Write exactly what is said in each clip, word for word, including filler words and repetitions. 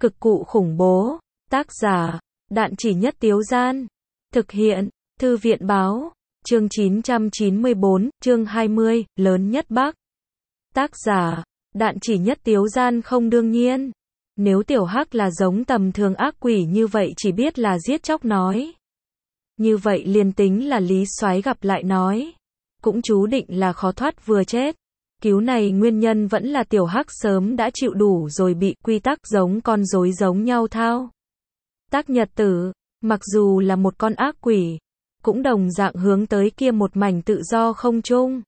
Cực cụ khủng bố. Tác giả, Đạn Chỉ Nhất Tiếu Gian. Thực hiện, Thư viện Báo. Chương chín trăm chín mươi bốn, chương hai mươi, lớn nhất Bắc. Tác giả, Đạn Chỉ Nhất Tiếu Gian. Không, đương nhiên. Nếu Tiểu Hắc là giống tầm thường ác quỷ như vậy chỉ biết là giết chóc nói. Như vậy liền tính là Lý Soái gặp lại nói. Cũng chú định là khó thoát vừa chết. Cứu này nguyên nhân vẫn là Tiểu Hắc sớm đã chịu đủ rồi bị quy tắc giống con rối giống nhau thao. Tác nhật tử, mặc dù là một con ác quỷ, cũng đồng dạng hướng tới kia một mảnh tự do không chung.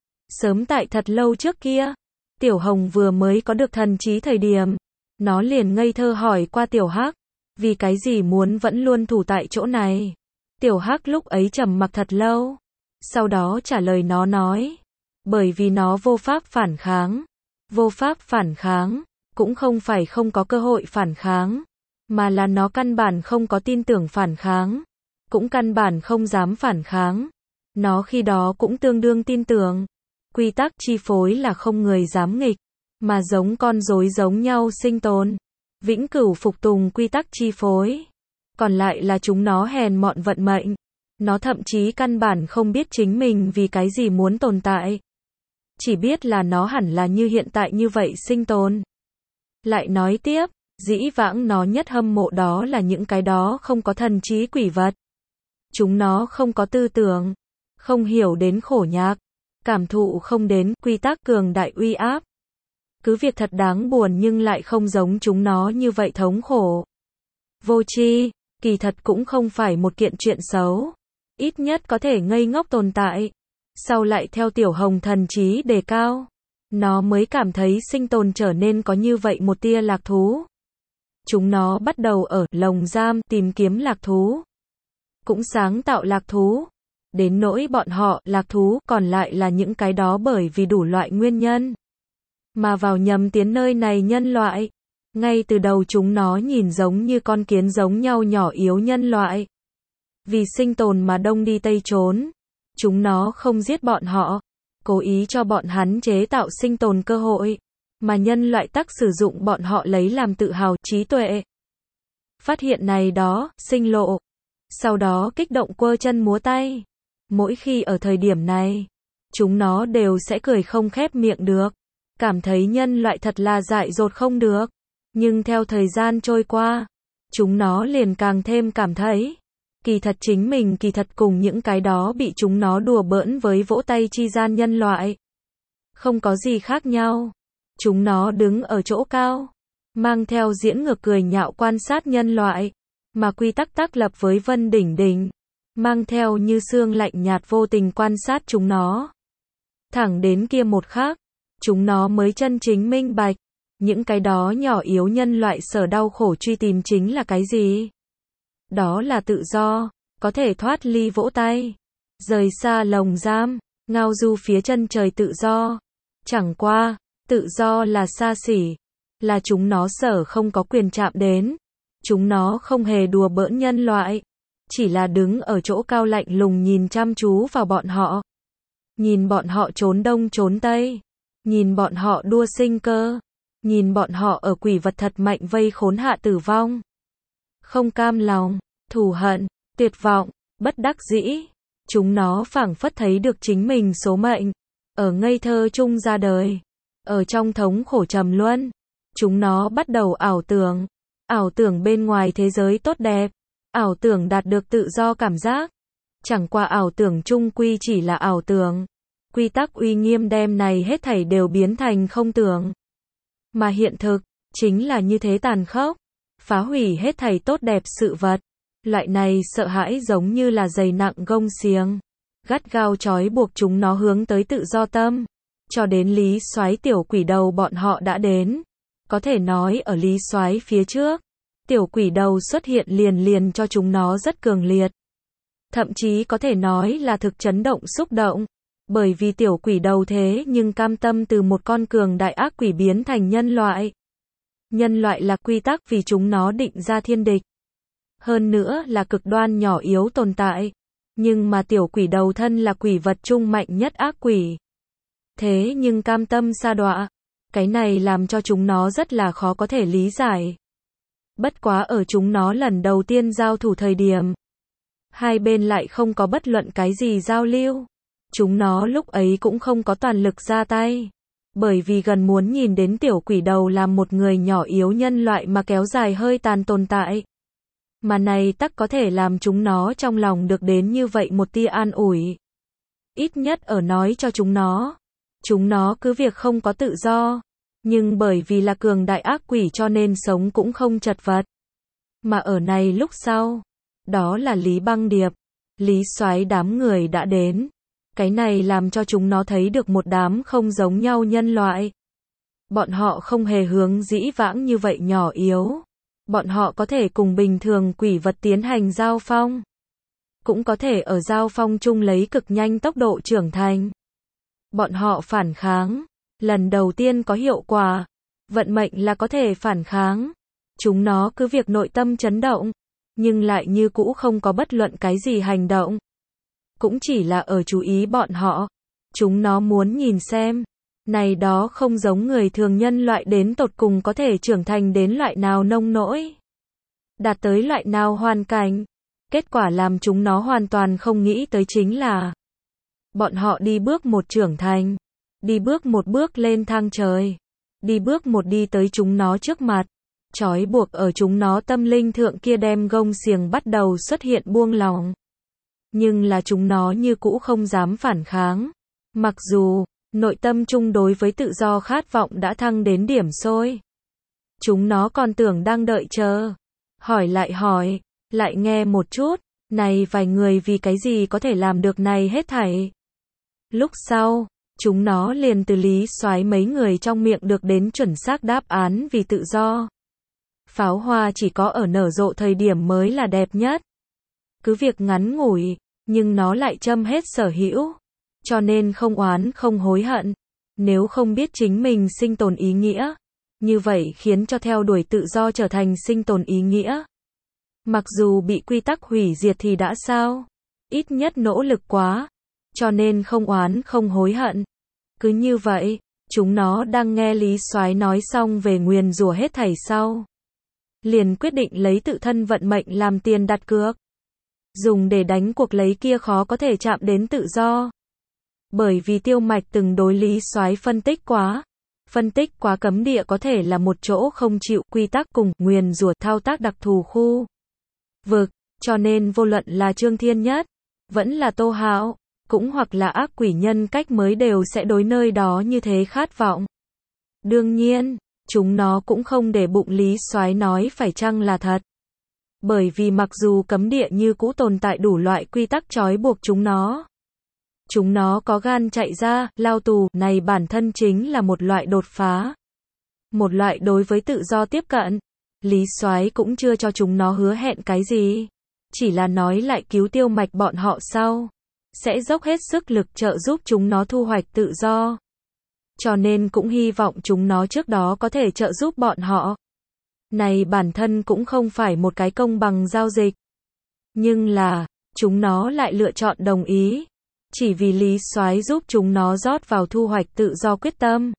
Sớm tại thật lâu trước kia, Tiểu Hồng vừa mới có được thần trí thời điểm, nó liền ngây thơ hỏi qua Tiểu Hắc, vì cái gì muốn vẫn luôn thủ tại chỗ này. Tiểu Hắc lúc ấy trầm mặc thật lâu, sau đó trả lời nó nói, bởi vì nó vô pháp phản kháng. Vô pháp phản kháng, cũng không phải không có cơ hội phản kháng, mà là nó căn bản không có tin tưởng phản kháng, cũng căn bản không dám phản kháng. Nó khi đó cũng tương đương tin tưởng, quy tắc chi phối là không người dám nghịch, mà giống con rối giống nhau sinh tồn, vĩnh cửu phục tùng quy tắc chi phối. Còn lại là chúng nó hèn mọn vận mệnh. Nó thậm chí căn bản không biết chính mình vì cái gì muốn tồn tại. Chỉ biết là nó hẳn là như hiện tại như vậy sinh tồn. Lại nói tiếp, dĩ vãng nó nhất hâm mộ đó là những cái đó không có thần trí quỷ vật. Chúng nó không có tư tưởng, không hiểu đến khổ nhạc, cảm thụ không đến quy tắc cường đại uy áp. Cứ việc thật đáng buồn nhưng lại không giống chúng nó như vậy thống khổ. Vô tri, kỳ thật cũng không phải một kiện chuyện xấu. Ít nhất có thể ngây ngốc tồn tại. Sau lại theo Tiểu Hồng thần trí đề cao, nó mới cảm thấy sinh tồn trở nên có như vậy một tia lạc thú. Chúng nó bắt đầu ở lồng giam tìm kiếm lạc thú, cũng sáng tạo lạc thú. Đến nỗi bọn họ, lạc thú còn lại là những cái đó bởi vì đủ loại nguyên nhân mà vào nhầm tiến nơi này nhân loại. Ngay từ đầu chúng nó nhìn giống như con kiến giống nhau nhỏ yếu nhân loại. Vì sinh tồn mà đông đi tây trốn. Chúng nó không giết bọn họ, cố ý cho bọn hắn chế tạo sinh tồn cơ hội, mà nhân loại tắc sử dụng bọn họ lấy làm tự hào, trí tuệ. Phát hiện này đó, sinh lộ. Sau đó kích động quơ chân múa tay. Mỗi khi ở thời điểm này, chúng nó đều sẽ cười không khép miệng được. Cảm thấy nhân loại thật là dại dột không được. Nhưng theo thời gian trôi qua, chúng nó liền càng thêm cảm thấy, kỳ thật chính mình kỳ thật cùng những cái đó bị chúng nó đùa bỡn với vỗ tay chi gian nhân loại. Không có gì khác nhau. Chúng nó đứng ở chỗ cao, mang theo diễn ngược cười nhạo quan sát nhân loại, mà quy tắc tác lập với Vân Đỉnh Đỉnh, mang theo như sương lạnh nhạt vô tình quan sát chúng nó. Thẳng đến kia một khắc, chúng nó mới chân chính minh bạch, những cái đó nhỏ yếu nhân loại sở đau khổ truy tìm chính là cái gì? Đó là tự do, có thể thoát ly vỗ tay, rời xa lồng giam, ngao du phía chân trời tự do. Chẳng qua, tự do là xa xỉ, là chúng nó sở không có quyền chạm đến. Chúng nó không hề đùa bỡn nhân loại, chỉ là đứng ở chỗ cao lạnh lùng nhìn chăm chú vào bọn họ. Nhìn bọn họ trốn đông trốn tây, nhìn bọn họ đua sinh cơ, nhìn bọn họ ở quỷ vật thật mạnh vây khốn hạ tử vong. Không cam lòng, thù hận, tuyệt vọng, bất đắc dĩ. Chúng nó phảng phất thấy được chính mình số mệnh, ở ngây thơ chung ra đời, ở trong thống khổ trầm luân. Chúng nó bắt đầu ảo tưởng, ảo tưởng bên ngoài thế giới tốt đẹp, ảo tưởng đạt được tự do cảm giác. Chẳng qua ảo tưởng chung quy chỉ là ảo tưởng. Quy tắc uy nghiêm đem này hết thảy đều biến thành không tưởng. Mà hiện thực, chính là như thế tàn khốc, phá hủy hết thảy tốt đẹp sự vật. Loại này sợ hãi giống như là dày nặng gông xiềng, gắt gao trói buộc chúng nó hướng tới tự do tâm. Cho đến Lý Soái tiểu quỷ đầu bọn họ đã đến. Có thể nói ở Lý Soái phía trước, tiểu quỷ đầu xuất hiện liền liền cho chúng nó rất cường liệt. Thậm chí có thể nói là thực chấn động xúc động. Bởi vì tiểu quỷ đầu thế nhưng cam tâm từ một con cường đại ác quỷ biến thành nhân loại. Nhân loại là quy tắc vì chúng nó định ra thiên địch. Hơn nữa là cực đoan nhỏ yếu tồn tại. Nhưng mà tiểu quỷ đầu thân là quỷ vật trung mạnh nhất ác quỷ. Thế nhưng cam tâm sa đọa. Cái này làm cho chúng nó rất là khó có thể lý giải. Bất quá ở chúng nó lần đầu tiên giao thủ thời điểm, hai bên lại không có bất luận cái gì giao lưu. Chúng nó lúc ấy cũng không có toàn lực ra tay. Bởi vì gần muốn nhìn đến tiểu quỷ đầu làm một người nhỏ yếu nhân loại mà kéo dài hơi tàn tồn tại. Mà này tắc có thể làm chúng nó trong lòng được đến như vậy một tia an ủi. Ít nhất ở nói cho chúng nó. Chúng nó cứ việc không có tự do. Nhưng bởi vì là cường đại ác quỷ cho nên sống cũng không chật vật. Mà ở này lúc sau. Đó là Lý Băng Điệp. Lý Soái đám người đã đến. Cái này làm cho chúng nó thấy được một đám không giống nhau nhân loại. Bọn họ không hề hướng dĩ vãng như vậy nhỏ yếu. Bọn họ có thể cùng bình thường quỷ vật tiến hành giao phong. Cũng có thể ở giao phong chung lấy cực nhanh tốc độ trưởng thành. Bọn họ phản kháng. Lần đầu tiên có hiệu quả. Vận mệnh là có thể phản kháng. Chúng nó cứ việc nội tâm chấn động. Nhưng lại như cũ không có bất luận cái gì hành động. Cũng chỉ là ở chú ý bọn họ. Chúng nó muốn nhìn xem. Này đó không giống người thường nhân loại đến tột cùng có thể trưởng thành đến loại nào nông nỗi. Đạt tới loại nào hoàn cảnh. Kết quả làm chúng nó hoàn toàn không nghĩ tới chính là. Bọn họ đi bước một trưởng thành. Đi bước một bước lên thang trời. Đi bước một đi tới chúng nó trước mặt. Trói buộc ở chúng nó tâm linh thượng kia đem gông xiềng bắt đầu xuất hiện buông lỏng. Nhưng là chúng nó như cũ không dám phản kháng. Mặc dù, nội tâm chung đối với tự do khát vọng đã thăng đến điểm sôi. Chúng nó còn tưởng đang đợi chờ. Hỏi lại hỏi, lại nghe một chút, này vài người vì cái gì có thể làm được này hết thảy. Lúc sau, chúng nó liền từ Lý Soái mấy người trong miệng được đến chuẩn xác đáp án vì tự do. Pháo hoa chỉ có ở nở rộ thời điểm mới là đẹp nhất. Cứ việc ngắn ngủi, nhưng nó lại châm hết sở hữu. Cho nên không oán không hối hận. Nếu không biết chính mình sinh tồn ý nghĩa, như vậy khiến cho theo đuổi tự do trở thành sinh tồn ý nghĩa. Mặc dù bị quy tắc hủy diệt thì đã sao? Ít nhất nỗ lực quá. Cho nên không oán không hối hận. Cứ như vậy, chúng nó đang nghe Lý Soái nói xong về nguyền rủa hết thảy sau. Liền quyết định lấy tự thân vận mệnh làm tiền đặt cược. Dùng để đánh cuộc lấy kia khó có thể chạm đến tự do. Bởi vì Tiêu Mạch từng đối Lý Soái phân tích quá. Phân tích quá cấm địa có thể là một chỗ không chịu quy tắc cùng nguyền rủa thao tác đặc thù khu vực. Cho nên vô luận là Trương Thiên Nhất, vẫn là Tô Hạo, cũng hoặc là ác quỷ nhân cách mới đều sẽ đối nơi đó như thế khát vọng. Đương nhiên, chúng nó cũng không để bụng Lý Soái nói phải chăng là thật. Bởi vì mặc dù cấm địa như cũ tồn tại đủ loại quy tắc trói buộc chúng nó. Chúng nó có gan chạy ra, lao tù, này bản thân chính là một loại đột phá. Một loại đối với tự do tiếp cận. Lý Soái cũng chưa cho chúng nó hứa hẹn cái gì. Chỉ là nói lại cứu Tiêu Mạch bọn họ sau. Sẽ dốc hết sức lực trợ giúp chúng nó thu hoạch tự do. Cho nên cũng hy vọng chúng nó trước đó có thể trợ giúp bọn họ. Này bản thân cũng không phải một cái công bằng giao dịch. Nhưng là, chúng nó lại lựa chọn đồng ý. Chỉ vì Lý Soái giúp chúng nó rót vào thu hoạch tự do quyết tâm.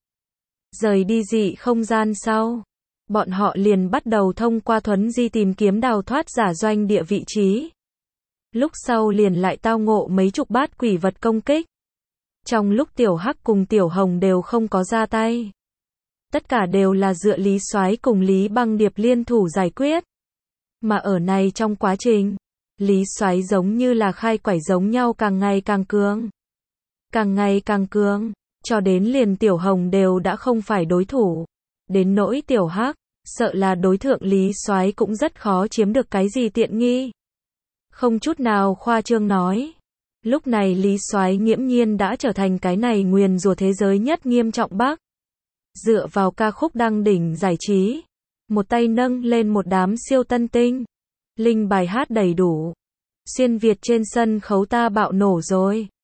Rời đi dị không gian sau. Bọn họ liền bắt đầu thông qua thuấn di tìm kiếm đào thoát giả doanh địa vị trí. Lúc sau liền lại tao ngộ mấy chục bát quỷ vật công kích. Trong lúc Tiểu Hắc cùng Tiểu Hồng đều không có ra tay. Tất cả đều là dựa Lý Soái cùng Lý Băng Điệp liên thủ giải quyết. Mà ở này trong quá trình, Lý Soái giống như là khai quải giống nhau càng ngày càng cường. Càng ngày càng cường, cho đến liền Tiểu Hồng đều đã không phải đối thủ. Đến nỗi Tiểu Hắc, sợ là đối thượng Lý Soái cũng rất khó chiếm được cái gì tiện nghi. Không chút nào khoa trương nói. Lúc này Lý Soái nghiễm nhiên đã trở thành cái này nguyền rủa thế giới nhất nghiêm trọng bác. Dựa vào ca khúc đăng đỉnh giải trí. Một tay nâng lên một đám siêu tân tinh. Linh bài hát đầy đủ. Xuyên Việt trên sân khấu ta bạo nổ rồi.